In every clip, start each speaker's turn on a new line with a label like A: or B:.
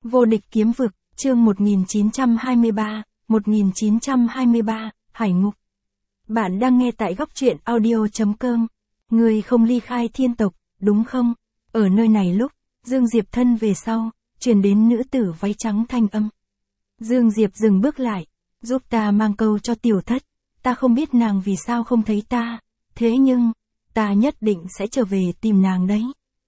A: Vô địch kiếm vực, chương 1923, Hải ngục. Bạn đang nghe tại góc truyện audio.com. Người không ly khai thiên tộc, đúng không? Ở nơi này lúc, Dương Diệp thân về sau, truyền đến nữ tử váy trắng thanh âm. Dương Diệp dừng bước lại, giúp ta mang câu cho tiểu thất, ta không biết nàng vì sao không thấy ta, thế nhưng, ta nhất định sẽ trở về tìm nàng đấy.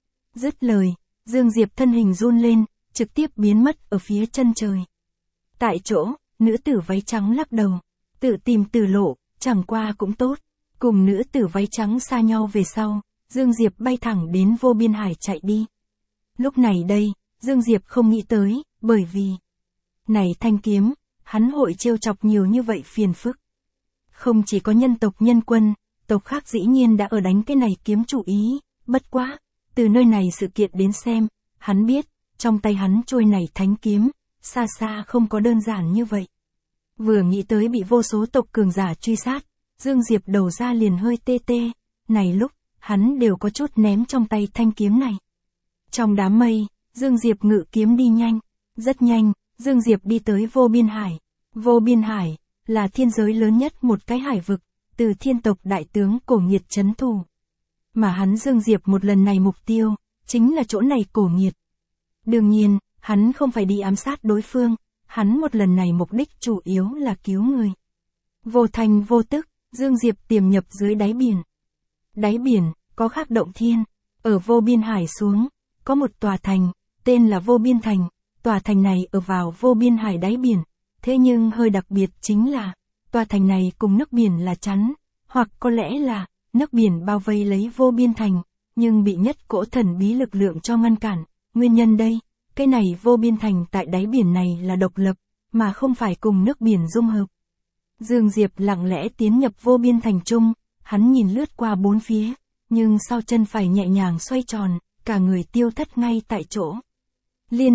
A: Dứt lời, Dương Diệp thân hình run lên, trực tiếp biến mất ở phía chân trời. Tại chỗ, nữ tử váy trắng lắc đầu, tự tìm tử lộ, chẳng qua cũng tốt. Cùng nữ tử váy trắng xa nhau về sau, Dương Diệp bay thẳng đến vô biên hải chạy đi. Lúc này đây, Dương Diệp không nghĩ tới, bởi vì này thanh kiếm, hắn hội trêu chọc nhiều như vậy phiền phức. Không chỉ có nhân tộc nhân quân, tộc khác dĩ nhiên đã ở đánh cái này kiếm chủ ý, bất quá, từ nơi này sự kiện đến xem, hắn biết, trong tay hắn trôi này thánh kiếm, xa xa không có đơn giản như vậy. Vừa nghĩ tới bị vô số tộc cường giả truy sát, Dương Diệp đầu ra liền hơi tê tê, này lúc, hắn đều có chút ném trong tay thanh kiếm này. Trong đám mây, Dương Diệp ngự kiếm đi nhanh, rất nhanh, Dương Diệp đi tới vô biên hải. Vô biên hải, là thiên giới lớn nhất một cái hải vực, từ thiên tộc đại tướng Cổ Nghiệt trấn thủ. Mà hắn Dương Diệp một lần này mục tiêu, chính là chỗ này Cổ Nghiệt. Đương nhiên, hắn không phải đi ám sát đối phương, hắn một lần này mục đích chủ yếu là cứu người. Vô thành vô tức, Dương Diệp tiềm nhập dưới đáy biển. Đáy biển, có khắc động thiên, ở vô biên hải xuống, có một tòa thành, tên là Vô Biên Thành, tòa thành này ở vào vô biên hải đáy biển, thế nhưng hơi đặc biệt chính là, tòa thành này cùng nước biển là chắn, hoặc có lẽ là, nước biển bao vây lấy vô biên thành, nhưng bị nhất cỗ thần bí lực lượng cho ngăn cản. Nguyên nhân đây, cái này vô biên thành tại đáy biển này là độc lập, mà không phải cùng nước biển dung hợp. Dương Diệp lặng lẽ tiến nhập vô biên thành trung, hắn nhìn lướt qua bốn phía, nhưng sau chân phải nhẹ nhàng xoay tròn, cả người tiêu thất ngay tại chỗ. Liên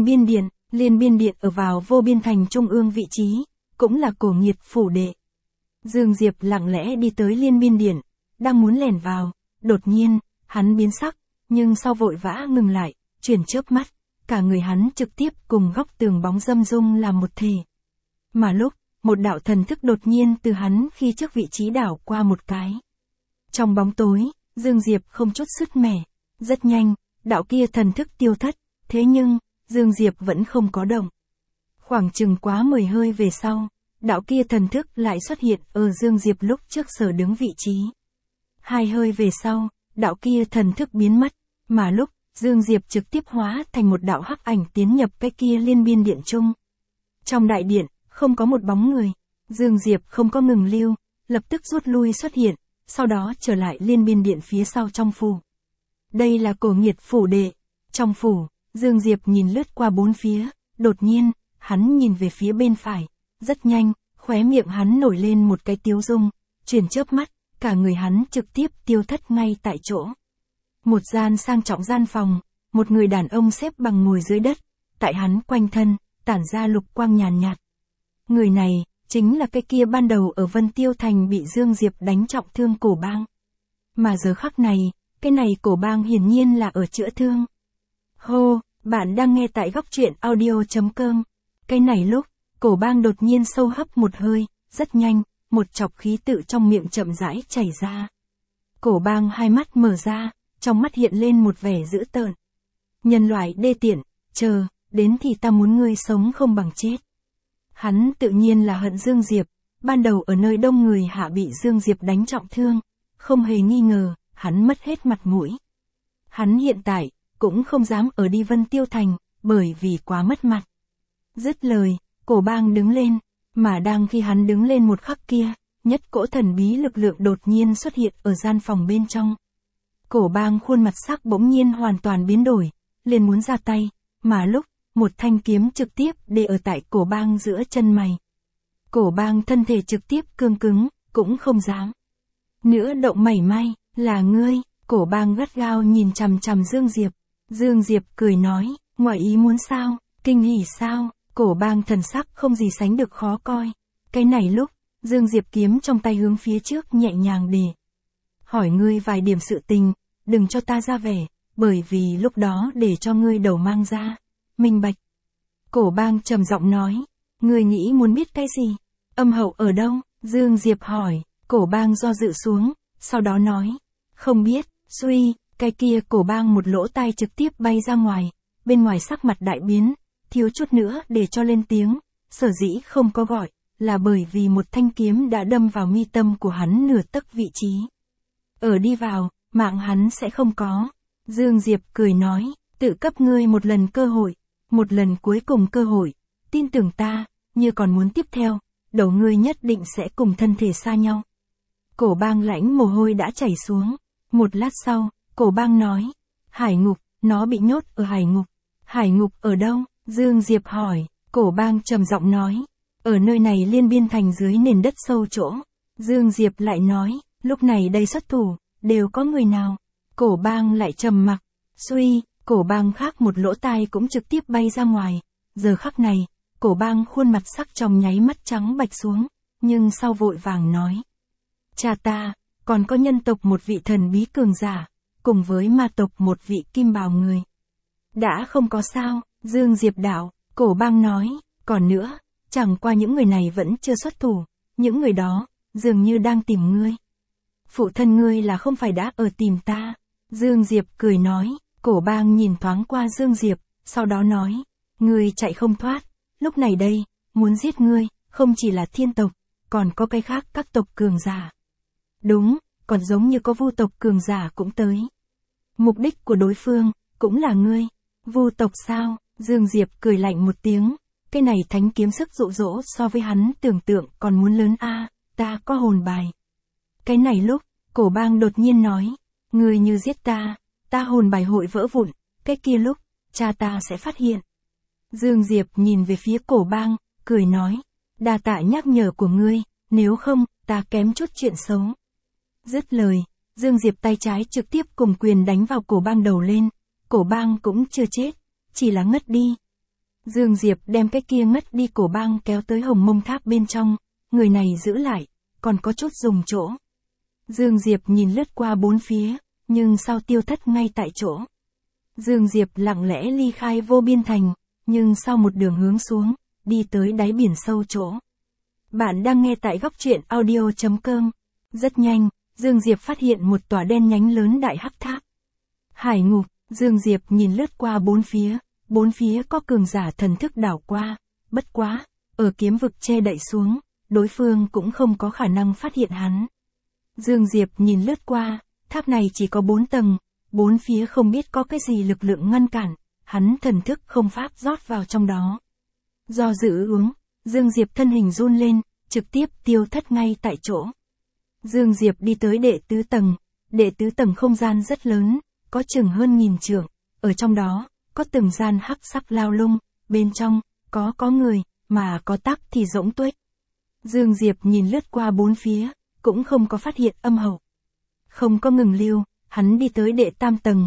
A: biên điện ở vào vô biên thành trung ương vị trí, cũng là Cổ Nghiệt phủ đệ. Dương Diệp lặng lẽ đi tới liên biên điện, đang muốn lẻn vào, đột nhiên, hắn biến sắc, nhưng sau vội vã ngừng lại, chuyển chớp mắt, cả người hắn trực tiếp cùng góc tường bóng dâm dung làm một thể. Mà lúc, một đạo thần thức đột nhiên từ hắn khi trước vị trí đảo qua một cái. Trong bóng tối, Dương Diệp không chút sứt mẻ, rất nhanh, đạo kia thần thức tiêu thất, thế nhưng, Dương Diệp vẫn không có động. Khoảng chừng quá 10 hơi về sau, đạo kia thần thức lại xuất hiện ở Dương Diệp lúc trước sở đứng vị trí. 2 hơi về sau, đạo kia thần thức biến mất, mà lúc, Dương Diệp trực tiếp hóa thành một đạo hắc ảnh tiến nhập cái kia liên biên điện trung. Trong đại điện, không có một bóng người, Dương Diệp không có ngừng lưu, lập tức rút lui xuất hiện, sau đó trở lại liên biên điện phía sau trong phủ. Đây là Cổ Nghiệt phủ đệ. Trong phủ, Dương Diệp nhìn lướt qua bốn phía, đột nhiên, hắn nhìn về phía bên phải, rất nhanh, khóe miệng hắn nổi lên một cái tiếu dung, chuyển chớp mắt, cả người hắn trực tiếp tiêu thất ngay tại chỗ. Một gian sang trọng gian phòng, một người đàn ông xếp bằng ngồi dưới đất, tại hắn quanh thân, tản ra lục quang nhàn nhạt. Người này, chính là cái kia ban đầu ở Vân Tiêu Thành bị Dương Diệp đánh trọng thương Cổ Bang. Mà giờ khắc này, cái này Cổ Bang hiển nhiên là ở chữa thương. Hô, bạn đang nghe tại góc truyện audio.com. Cái này lúc, Cổ Bang đột nhiên sâu hấp một hơi, rất nhanh, một chọc khí tự trong miệng chậm rãi chảy ra. Cổ Bang hai mắt mở ra, trong mắt hiện lên một vẻ dữ tợn. Nhân loại đê tiện, chờ, đến thì ta muốn ngươi sống không bằng chết. Hắn tự nhiên là hận Dương Diệp, ban đầu ở nơi đông người hạ bị Dương Diệp đánh trọng thương, không hề nghi ngờ, hắn mất hết mặt mũi. Hắn hiện tại, cũng không dám ở đi Vân Tiêu Thành, bởi vì quá mất mặt. Dứt lời, Cổ Bang đứng lên, mà đang khi hắn đứng lên một khắc kia, nhất cỗ thần bí lực lượng đột nhiên xuất hiện ở gian phòng bên trong. Cổ Bang khuôn mặt sắc bỗng nhiên hoàn toàn biến đổi, liền muốn ra tay, mà lúc, một thanh kiếm trực tiếp để ở tại Cổ Bang giữa chân mày. Cổ Bang thân thể trực tiếp cương cứng, cũng không dám nữa động mảy may, là ngươi. Cổ Bang gắt gao nhìn chằm chằm Dương Diệp. Dương Diệp cười nói, ngoài ý muốn sao, kinh hỉ sao? Cổ Bang thần sắc không gì sánh được khó coi. Cái này lúc, Dương Diệp kiếm trong tay hướng phía trước nhẹ nhàng để hỏi ngươi vài điểm sự tình, đừng cho ta ra vẻ, bởi vì lúc đó để cho ngươi đầu mang ra. Minh bạch. Cổ Bang trầm giọng nói. Người nghĩ muốn biết cái gì? Âm hậu ở đâu? Dương Diệp hỏi. Cổ Bang do dự xuống, sau đó nói. Không biết, suy, cái kia. Cổ Bang một lỗ tai trực tiếp bay ra ngoài, bên ngoài sắc mặt đại biến, thiếu chút nữa để cho lên tiếng, sở dĩ không có gọi, là bởi vì một thanh kiếm đã đâm vào mi tâm của hắn nửa tấc vị trí. Ở đi vào, mạng hắn sẽ không có. Dương Diệp cười nói, tự cấp ngươi một lần cơ hội, một lần cuối cùng cơ hội, tin tưởng ta, như còn muốn tiếp theo, đầu ngươi nhất định sẽ cùng thân thể xa nhau. Cổ Bang lãnh mồ hôi đã chảy xuống, một lát sau, Cổ Bang nói, Hải Ngục, nó bị nhốt ở Hải Ngục. Hải Ngục ở đâu? Dương Diệp hỏi. Cổ Bang trầm giọng nói, ở nơi này liên biên thành dưới nền đất sâu chỗ. Dương Diệp lại nói, lúc này đây xuất thủ, đều có người nào? Cổ Bang lại trầm mặc, suy, Cổ Bang khác một lỗ tai cũng trực tiếp bay ra ngoài. Giờ khắc này, Cổ Bang khuôn mặt sắc trong nháy mắt trắng bạch xuống, nhưng sau vội vàng nói. Cha ta, còn có nhân tộc một vị thần bí cường giả, cùng với ma tộc một vị kim bào người. Đã không có sao, Dương Diệp đạo, Cổ Bang nói, còn nữa, chẳng qua những người này vẫn chưa xuất thủ, những người đó, dường như đang tìm ngươi. Phụ thân ngươi là không phải đã ở tìm ta? Dương Diệp cười nói. Cổ Bang nhìn thoáng qua Dương Diệp, sau đó nói, ngươi chạy không thoát, lúc này đây, muốn giết ngươi, không chỉ là thiên tộc, còn có cái khác các tộc cường giả. Đúng, còn giống như có vu tộc cường giả cũng tới. Mục đích của đối phương, cũng là ngươi. Vu tộc sao? Dương Diệp cười lạnh một tiếng, cái này thánh kiếm sức dụ dỗ so với hắn tưởng tượng còn muốn lớn a, ta có hồn bài. Cái này lúc, Cổ Bang đột nhiên nói, ngươi như giết ta, ta hồn bài hội vỡ vụn, cái kia lúc, cha ta sẽ phát hiện. Dương Diệp nhìn về phía Cổ Bang, cười nói, đa tạ nhắc nhở của ngươi, nếu không, ta kém chút chuyện xấu. Dứt lời, Dương Diệp tay trái trực tiếp cùng quyền đánh vào Cổ Bang đầu lên, Cổ Bang cũng chưa chết, chỉ là ngất đi. Dương Diệp đem cái kia ngất đi Cổ Bang kéo tới Hồng Mông Tháp bên trong, người này giữ lại, còn có chút dùng chỗ. Dương Diệp nhìn lướt qua bốn phía, nhưng sau tiêu thất ngay tại chỗ. Dương Diệp lặng lẽ ly khai Vô Biên Thành, nhưng sau một đường hướng xuống, đi tới đáy biển sâu chỗ. Bạn đang nghe tại góc truyện audio.com. Rất nhanh, Dương Diệp phát hiện một tòa đen nhánh lớn đại hắc tháp. Hải Ngục, Dương Diệp nhìn lướt qua bốn phía có cường giả thần thức đảo qua, bất quá, ở kiếm vực che đậy xuống, đối phương cũng không có khả năng phát hiện hắn. Dương Diệp nhìn lướt qua, tháp này chỉ có 4 tầng, bốn phía không biết có cái gì lực lượng ngăn cản, hắn thần thức không pháp rót vào trong đó. Do dự ứng, Dương Diệp thân hình run lên, trực tiếp tiêu thất ngay tại chỗ. Dương Diệp đi tới đệ tứ tầng không gian rất lớn, có chừng hơn 1000 trượng, ở trong đó, có từng gian hắc sắc lao lung, bên trong, có người, mà có tắc thì rỗng tuếch. Dương Diệp nhìn lướt qua bốn phía, cũng không có phát hiện âm hậu. Không có ngừng lưu, hắn đi tới đệ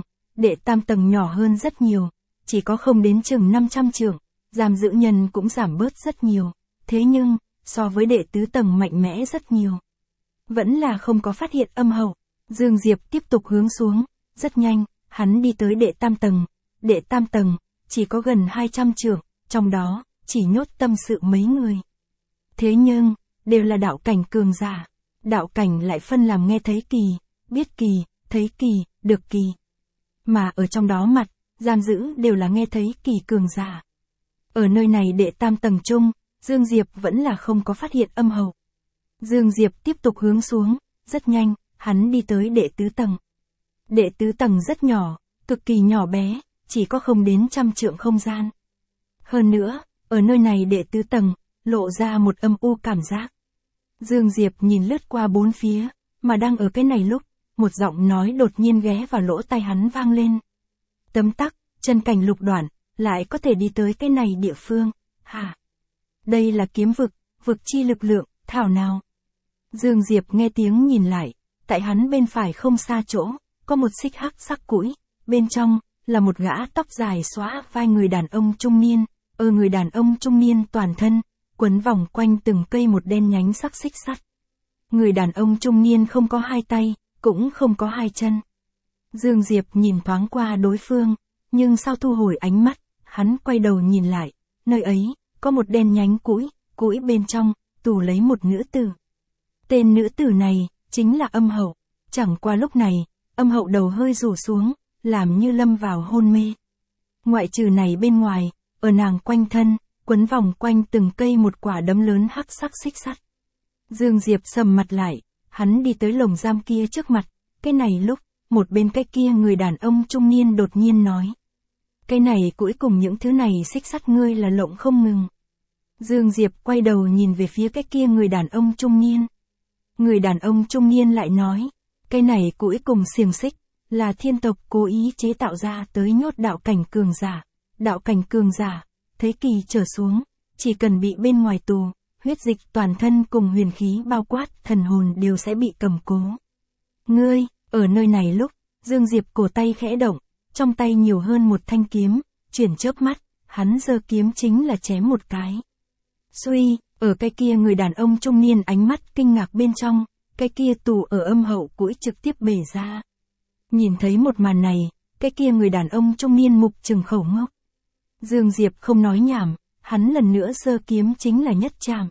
A: tam tầng nhỏ hơn rất nhiều, chỉ có không đến chừng 500 trượng, giam giữ nhân cũng giảm bớt rất nhiều, thế nhưng, so với đệ tứ tầng mạnh mẽ rất nhiều. Vẫn là không có phát hiện âm hậu. Dương Diệp tiếp tục hướng xuống, rất nhanh, hắn đi tới đệ tam tầng, chỉ có gần 200 trượng, trong đó, chỉ nhốt tâm sự mấy người. Thế nhưng, đều là đạo cảnh cường giả. Đạo cảnh lại phân làm nghe thấy kỳ, biết kỳ, thấy kỳ, được kỳ. Mà ở trong đó mặt, giam giữ đều là nghe thấy kỳ cường giả. Ở nơi này đệ tam tầng chung, Dương Diệp vẫn là không có phát hiện âm hậu. Dương Diệp tiếp tục hướng xuống, rất nhanh, hắn đi tới đệ tứ tầng. Đệ tứ tầng rất nhỏ, cực kỳ nhỏ bé, chỉ có không đến 100 trượng không gian. Hơn nữa, ở nơi này đệ tứ tầng, lộ ra một âm u cảm giác. Dương Diệp nhìn lướt qua bốn phía, mà đang ở cái này lúc, một giọng nói đột nhiên ghé vào lỗ tai hắn vang lên. Tấm tắc, chân cảnh lục đoạn, lại có thể đi tới cái này địa phương, hả? Đây là kiếm vực, vực chi lực lượng, thảo nào? Dương Diệp nghe tiếng nhìn lại, tại hắn bên phải không xa chỗ, có một xích hắc sắc củi, bên trong, là một gã tóc dài xõa vai người đàn ông trung niên, người đàn ông trung niên toàn thân, quấn vòng quanh từng cây một đen nhánh sắc xích sắt. Người đàn ông trung niên không có hai tay, cũng không có hai chân. Dương Diệp nhìn thoáng qua đối phương, nhưng sau thu hồi ánh mắt, hắn quay đầu nhìn lại, nơi ấy, có một đen nhánh cũi bên trong, tù lấy một nữ tử. Tên nữ tử này, chính là Âm Hậu. Chẳng qua lúc này, Âm Hậu đầu hơi rủ xuống, làm như lâm vào hôn mê. Ngoại trừ này bên ngoài, ở nàng quanh thân, quấn vòng quanh từng cây một quả đấm lớn hắc sắc xích sắt. Dương Diệp sầm mặt lại, hắn đi tới lồng giam kia trước mặt, cái này lúc, một bên cái kia người đàn ông trung niên đột nhiên nói. Cái này cuối cùng những thứ này xích sắt ngươi là lộng không ngừng. Dương Diệp quay đầu nhìn về phía cái kia người đàn ông trung niên. Người đàn ông trung niên lại nói, cái này cuối cùng xiềng xích, là thiên tộc cố ý chế tạo ra tới nhốt đạo cảnh cường giả. Đạo cảnh cường giả, thế kỷ trở xuống, chỉ cần bị bên ngoài tù, huyết dịch toàn thân cùng huyền khí bao quát, thần hồn đều sẽ bị cầm cố. Ngươi, ở nơi này lúc, Dương Diệp cổ tay khẽ động, trong tay nhiều hơn một thanh kiếm, chuyển chớp mắt, hắn giơ kiếm chính là chém một cái. Suy, ở cái kia người đàn ông trung niên ánh mắt kinh ngạc bên trong, cái kia tù ở Âm Hậu cũi trực tiếp bể ra. Nhìn thấy một màn này, cái kia người đàn ông trung niên mục trừng khẩu ngốc. Dương Diệp không nói nhảm, hắn lần nữa giơ kiếm chính là nhất chạm.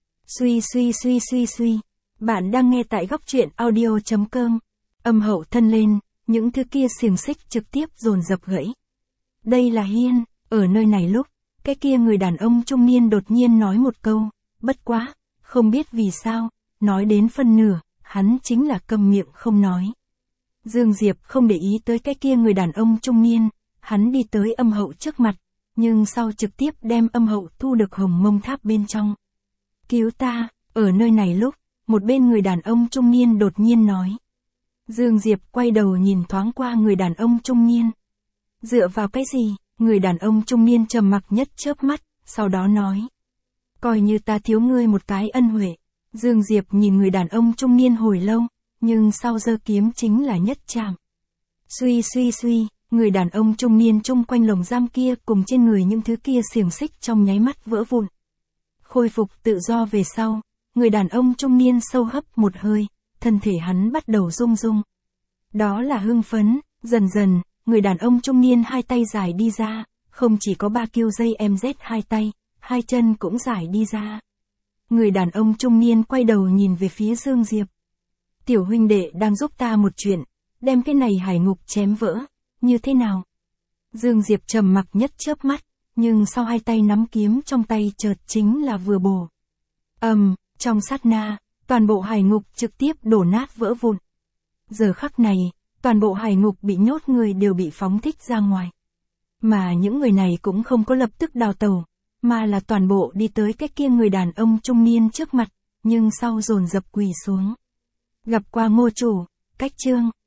A: Suy, bạn đang nghe tại góc truyện audio.com. Âm Hậu thân lên, những thứ kia xiềng xích trực tiếp dồn dập gãy. Đây là hiên, ở nơi này lúc, cái kia người đàn ông trung niên đột nhiên nói một câu, bất quá, không biết vì sao, nói đến phân nửa, hắn chính là câm miệng không nói. Dương Diệp không để ý tới cái kia người đàn ông trung niên, hắn đi tới Âm Hậu trước mặt, nhưng sau trực tiếp đem Âm Hậu thu được Hồng Mông Tháp bên trong. Cứu ta, ở nơi này lúc, một bên người đàn ông trung niên đột nhiên nói. Dương Diệp quay đầu nhìn thoáng qua người đàn ông trung niên. Dựa vào cái gì? Người đàn ông trung niên trầm mặc nhất chớp mắt, sau đó nói. Coi như ta thiếu ngươi một cái ân huệ. Dương Diệp nhìn người đàn ông trung niên hồi lâu, nhưng sau giơ kiếm chính là nhất chạm. Suy, người đàn ông trung niên chung quanh lồng giam kia cùng trên người những thứ kia xiềng xích trong nháy mắt vỡ vụn. Khôi phục tự do về sau, người đàn ông trung niên sâu hấp một hơi, thân thể hắn bắt đầu rung rung. Đó là hưng phấn, dần dần, người đàn ông trung niên hai tay dài đi ra, không chỉ có 3 kiêu dây MZ hai tay, hai chân cũng dài đi ra. Người đàn ông trung niên quay đầu nhìn về phía Dương Diệp. Tiểu huynh đệ đang giúp ta một chuyện, đem cái này hải ngục chém vỡ, như thế nào? Dương Diệp trầm mặc nhất chớp mắt, nhưng sau hai tay nắm kiếm trong tay chợt chính là vừa bổ. Trong sát na, toàn bộ hải ngục trực tiếp đổ nát vỡ vụn. Giờ khắc này, toàn bộ hải ngục bị nhốt người đều bị phóng thích ra ngoài. Mà những người này cũng không có lập tức đào tẩu, mà là toàn bộ đi tới cái kia người đàn ông trung niên trước mặt, nhưng sau dồn dập quỳ xuống. Gặp qua Ngô chủ, Cách Chương.